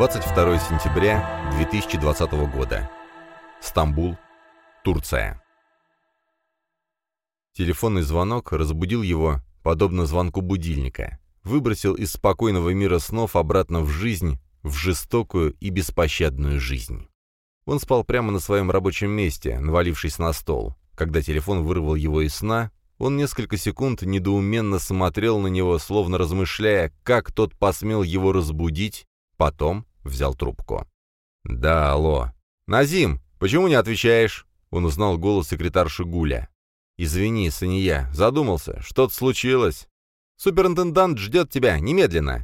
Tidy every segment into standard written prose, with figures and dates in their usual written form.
22 сентября 2020 года. Стамбул, Турция. Телефонный звонок разбудил его, подобно звонку будильника. Выбросил из спокойного мира снов обратно в жизнь, в жестокую и беспощадную жизнь. Он спал прямо на своем рабочем месте, навалившись на стол. Когда телефон вырвал его из сна, он несколько секунд недоуменно смотрел на него, словно размышляя, как тот посмел его разбудить, потом взял трубку. «Да, алло. Назим, почему не отвечаешь?» Он узнал голос секретарши Гуля. «Извини, Сания, задумался. Что-то случилось. Суперинтендант ждет тебя, немедленно!»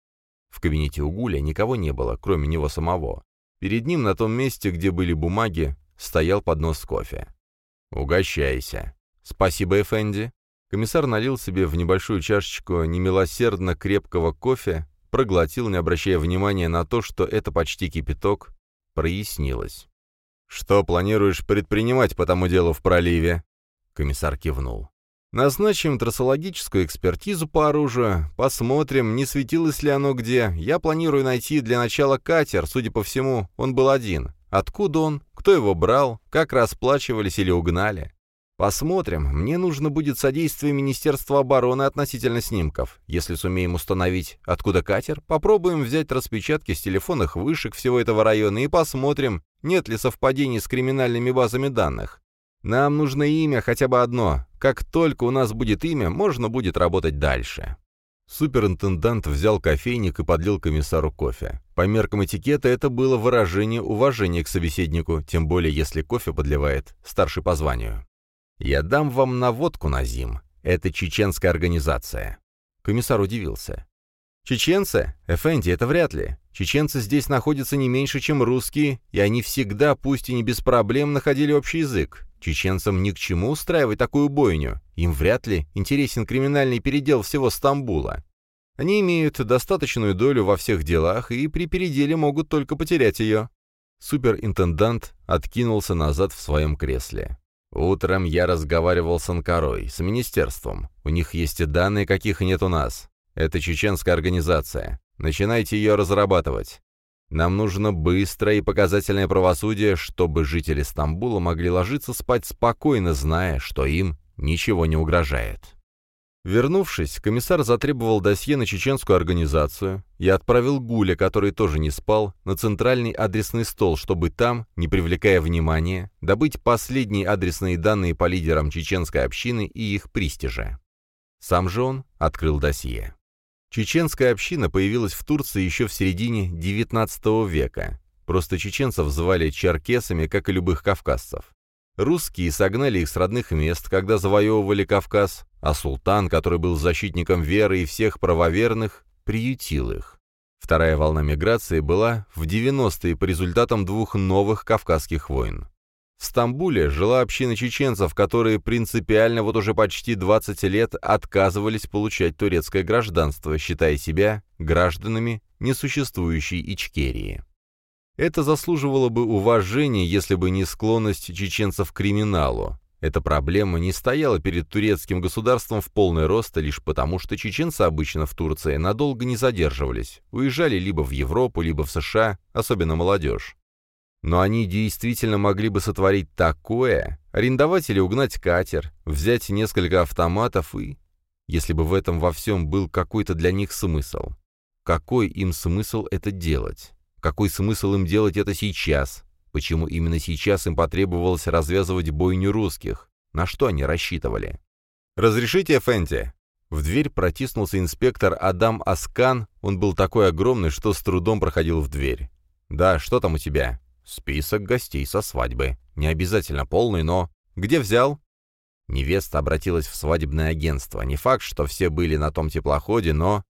В кабинете у Гуля никого не было, кроме него самого. Перед ним, на том месте, где были бумаги, стоял поднос с кофе. «Угощайся». «Спасибо, Эфенди». Комиссар налил себе в небольшую чашечку немилосердно крепкого кофе, проглотил, не обращая внимания на то, что это почти кипяток, прояснилось. «Что планируешь предпринимать по тому делу в проливе?» Комиссар кивнул. «Назначим трассологическую экспертизу по оружию, посмотрим, не светилось ли оно где. Я планирую найти для начала катер, судя по всему, он был один. Откуда он, кто его брал, как расплачивались или угнали. Посмотрим, мне нужно будет содействие Министерства обороны относительно снимков. Если сумеем установить, откуда катер, попробуем взять распечатки с телефонных вышек всего этого района и посмотрим, нет ли совпадений с криминальными базами данных. Нам нужно имя, хотя бы одно. Как только у нас будет имя, можно будет работать дальше». Суперинтендант взял кофейник и подлил комиссару кофе. По меркам этикета это было выражение уважения к собеседнику, тем более если кофе подливает старший по званию. «Я дам вам наводку, Назим. Это чеченская организация». Комиссар удивился. «Чеченцы? Эфенди, это вряд ли. Чеченцы здесь находятся не меньше, чем русские, и они всегда, пусть и не без проблем, находили общий язык. Чеченцам ни к чему устраивать такую бойню. Им вряд ли интересен криминальный передел всего Стамбула. Они имеют достаточную долю во всех делах и при переделе могут только потерять ее». Суперинтендант откинулся назад в своем кресле. «Утром я разговаривал с Анкарой, с министерством. У них есть данные, каких нет у нас. Это чеченская организация. Начинайте ее разрабатывать. Нам нужно быстрое и показательное правосудие, чтобы жители Стамбула могли ложиться спать спокойно, зная, что им ничего не угрожает». Вернувшись, комиссар затребовал досье на чеченскую организацию и отправил Гуля, который тоже не спал, на центральный адресный стол, чтобы там, не привлекая внимания, добыть последние адресные данные по лидерам чеченской общины и их престижа. Сам же он открыл досье. Чеченская община появилась в Турции еще в середине XIX века. Просто чеченцев звали черкесами, как и любых кавказцев. Русские согнали их с родных мест, когда завоевывали Кавказ, а султан, который был защитником веры и всех правоверных, приютил их. Вторая волна миграции была в 90-е по результатам двух новых кавказских войн. В Стамбуле жила община чеченцев, которые принципиально вот уже почти 20 лет отказывались получать турецкое гражданство, считая себя гражданами несуществующей Ичкерии. Это заслуживало бы уважения, если бы не склонность чеченцев к криминалу. Эта проблема не стояла перед турецким государством в полный рост лишь потому, что чеченцы обычно в Турции надолго не задерживались, уезжали либо в Европу, либо в США, особенно молодежь. Но они действительно могли бы сотворить такое, арендовать или угнать катер, взять несколько автоматов и... Если бы в этом во всем был какой-то для них смысл. Какой им смысл это делать? Какой смысл им делать это сейчас? Почему именно сейчас им потребовалось развязывать бойню русских? На что они рассчитывали? «Разрешите, Эфенди?» В дверь протиснулся инспектор Адам Аскан, он был такой огромный, что с трудом проходил в дверь. «Да, что там у тебя?» «Список гостей со свадьбы. Не обязательно полный, но...» «Где взял?» Невеста обратилась в свадебное агентство. Не факт, что все были на том теплоходе, но...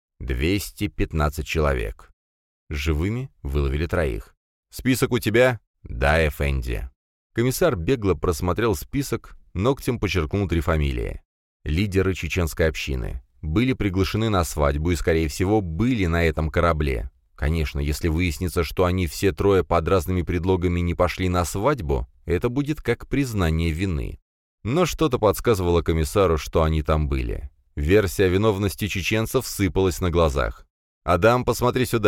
215 человек. Живыми выловили 3. «Список у тебя?» «Да, Эфенди». Комиссар бегло просмотрел список, ногтем подчеркнул 3 фамилии. Лидеры чеченской общины. Были приглашены на свадьбу и, скорее всего, были на этом корабле. Конечно, если выяснится, что они все 3 под разными предлогами не пошли на свадьбу, это будет как признание вины. Но что-то подсказывало комиссару, что они там были. Версия о виновности чеченцев сыпалась на глазах. «Адам, посмотри сюда.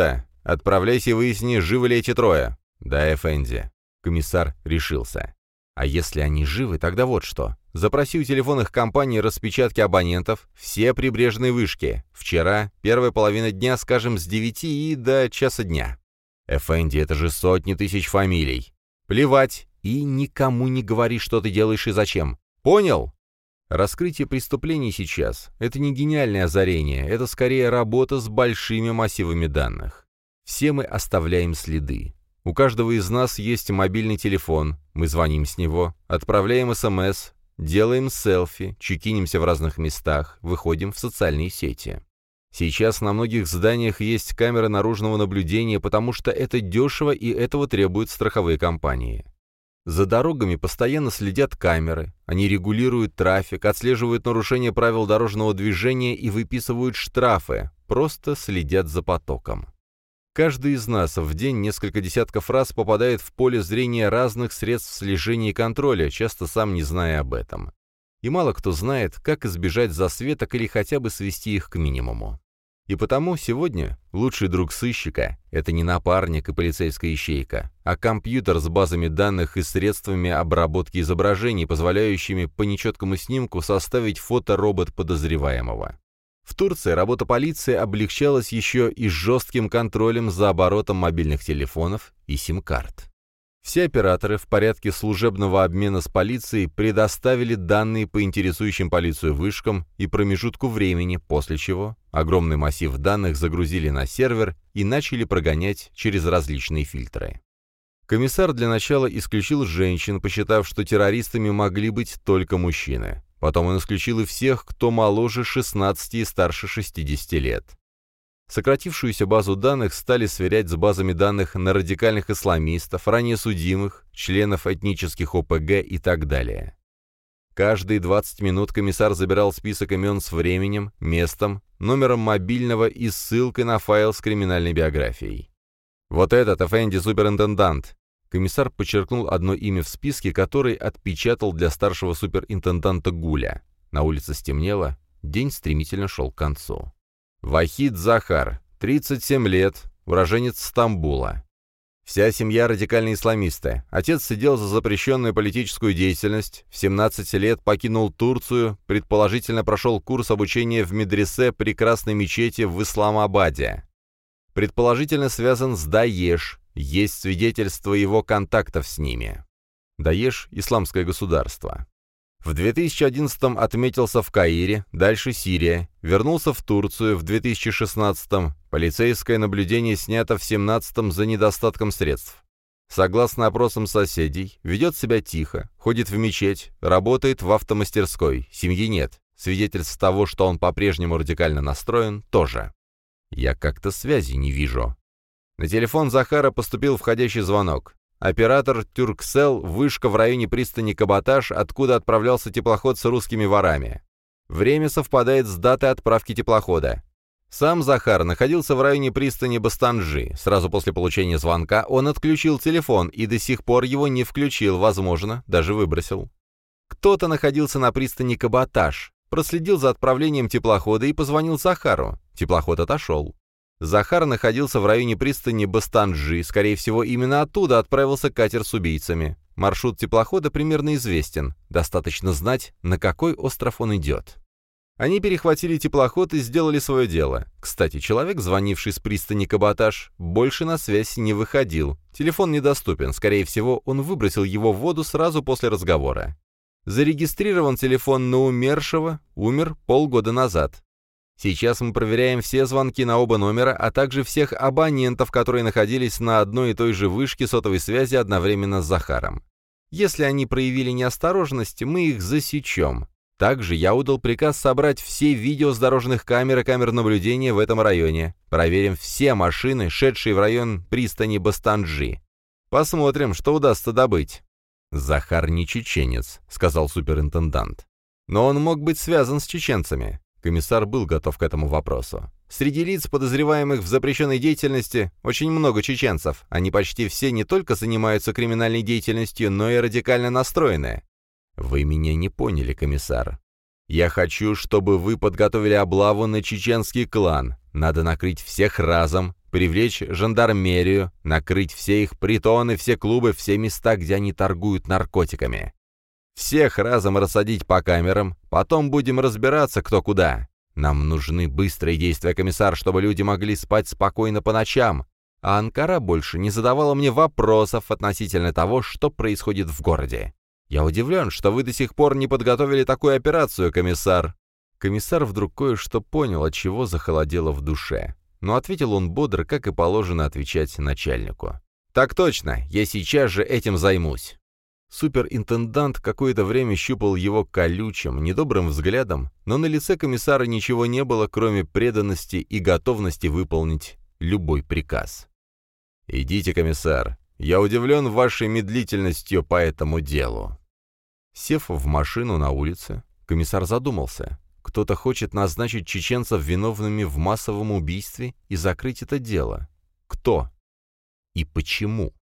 Отправляйся и выясни, живы ли эти трое». «Да, эфенди». Комиссар решился. «А если они живы, тогда вот что. Запроси у телефонных компаний распечатки абонентов, все прибрежные вышки. Вчера, первая половина дня, скажем, с 9 и до часа дня». «Эфенди, это же сотни тысяч фамилий». «Плевать. И никому не говори, что ты делаешь и зачем. Понял?» Раскрытие преступлений сейчас — это не гениальное озарение, это скорее работа с большими массивами данных. Все мы оставляем следы. У каждого из нас есть мобильный телефон, мы звоним с него, отправляем СМС, делаем селфи, чекинимся в разных местах, выходим в социальные сети. Сейчас на многих зданиях есть камеры наружного наблюдения, потому что это дешево и этого требуют страховые компании. За дорогами постоянно следят камеры, они регулируют трафик, отслеживают нарушения правил дорожного движения и выписывают штрафы, просто следят за потоком. Каждый из нас в день несколько десятков раз попадает в поле зрения разных средств слежения и контроля, часто сам не зная об этом. И мало кто знает, как избежать засветок или хотя бы свести их к минимуму. И потому сегодня лучший друг сыщика — это не напарник и полицейская ищейка, а компьютер с базами данных и средствами обработки изображений, позволяющими по нечеткому снимку составить фоторобот подозреваемого. В Турции работа полиции облегчалась еще и жестким контролем за оборотом мобильных телефонов и сим-карт. Все операторы в порядке служебного обмена с полицией предоставили данные по интересующим полицию вышкам и промежутку времени, после чего огромный массив данных загрузили на сервер и начали прогонять через различные фильтры. Комиссар для начала исключил женщин, посчитав, что террористами могли быть только мужчины. Потом он исключил и всех, кто моложе 16 и старше 60 лет. Сократившуюся базу данных стали сверять с базами данных на радикальных исламистов, ранее судимых, членов этнических ОПГ и так далее. Каждые 20 минут комиссар забирал список имен с временем, местом, номером мобильного и ссылкой на файл с криминальной биографией. «Вот этот, эфенди суперинтендант!» Комиссар подчеркнул одно имя в списке, который отпечатал для старшего суперинтенданта Гуля. На улице стемнело, день стремительно шел к концу. Вахид Захар, 37 лет, уроженец Стамбула. Вся семья радикальные исламисты. Отец сидел за запрещенную политическую деятельность, в 17 лет покинул Турцию, предположительно прошел курс обучения в медресе при Красной мечети в Исламабаде. Предположительно связан с Даеш, есть свидетельство его контактов с ними. Даеш – исламское государство. В 2011-м отметился в Каире, дальше Сирия, вернулся в Турцию в 2016-м, полицейское наблюдение снято в 2017-м за недостатком средств. Согласно опросам соседей, ведет себя тихо, ходит в мечеть, работает в автомастерской, семьи нет, свидетельств того, что он по-прежнему радикально настроен, тоже. Я как-то связи не вижу. На телефон Захара поступил входящий звонок. Оператор Тюрксел, вышка в районе пристани Каботаж, откуда отправлялся теплоход с русскими ворами. Время совпадает с датой отправки теплохода. Сам Захар находился в районе пристани Бостанджи. Сразу после получения звонка он отключил телефон и до сих пор его не включил, возможно, даже выбросил. Кто-то находился на пристани Каботаж, проследил за отправлением теплохода и позвонил Захару. Теплоход отошел. Захар находился в районе пристани Бостанджи, скорее всего, именно оттуда отправился катер с убийцами. Маршрут теплохода примерно известен, достаточно знать, на какой остров он идет. Они перехватили теплоход и сделали свое дело. Кстати, человек, звонивший с пристани Каботаж, больше на связь не выходил. Телефон недоступен, скорее всего, он выбросил его в воду сразу после разговора. Зарегистрирован телефон на умершего, умер полгода назад. Сейчас мы проверяем все звонки на оба номера, а также всех абонентов, которые находились на одной и той же вышке сотовой связи одновременно с Захаром. Если они проявили неосторожность, мы их засечем. Также я отдал приказ собрать все видео с дорожных камер и камер наблюдения в этом районе. Проверим все машины, шедшие в район пристани Бостанджи. Посмотрим, что удастся добыть. «Захар не чеченец», — сказал суперинтендант. «Но он мог быть связан с чеченцами». Комиссар был готов к этому вопросу. Среди лиц, подозреваемых в запрещенной деятельности, очень много чеченцев. Они почти все не только занимаются криминальной деятельностью, но и радикально настроены. Вы меня не поняли, комиссар. Я хочу, чтобы вы подготовили облаву на чеченский клан. Надо накрыть всех разом, привлечь жандармерию, накрыть все их притоны, все клубы, все места, где они торгуют наркотиками. Всех разом рассадить по камерам, потом будем разбираться, кто куда. Нам нужны быстрые действия, комиссар, чтобы люди могли спать спокойно по ночам, а Анкара больше не задавала мне вопросов относительно того, что происходит в городе. Я удивлен, что вы до сих пор не подготовили такую операцию, комиссар». Комиссар вдруг кое-что понял, от чего захолодело в душе. Но ответил он бодро, как и положено отвечать начальнику. «Так точно, я сейчас же этим займусь». Суперинтендант какое-то время щупал его колючим, недобрым взглядом, но на лице комиссара ничего не было, кроме преданности и готовности выполнить любой приказ. «Идите, комиссар. Я удивлен вашей медлительностью по этому делу». Сев в машину на улице, комиссар задумался. Кто-то хочет назначить чеченцев виновными в массовом убийстве и закрыть это дело. Кто? И почему?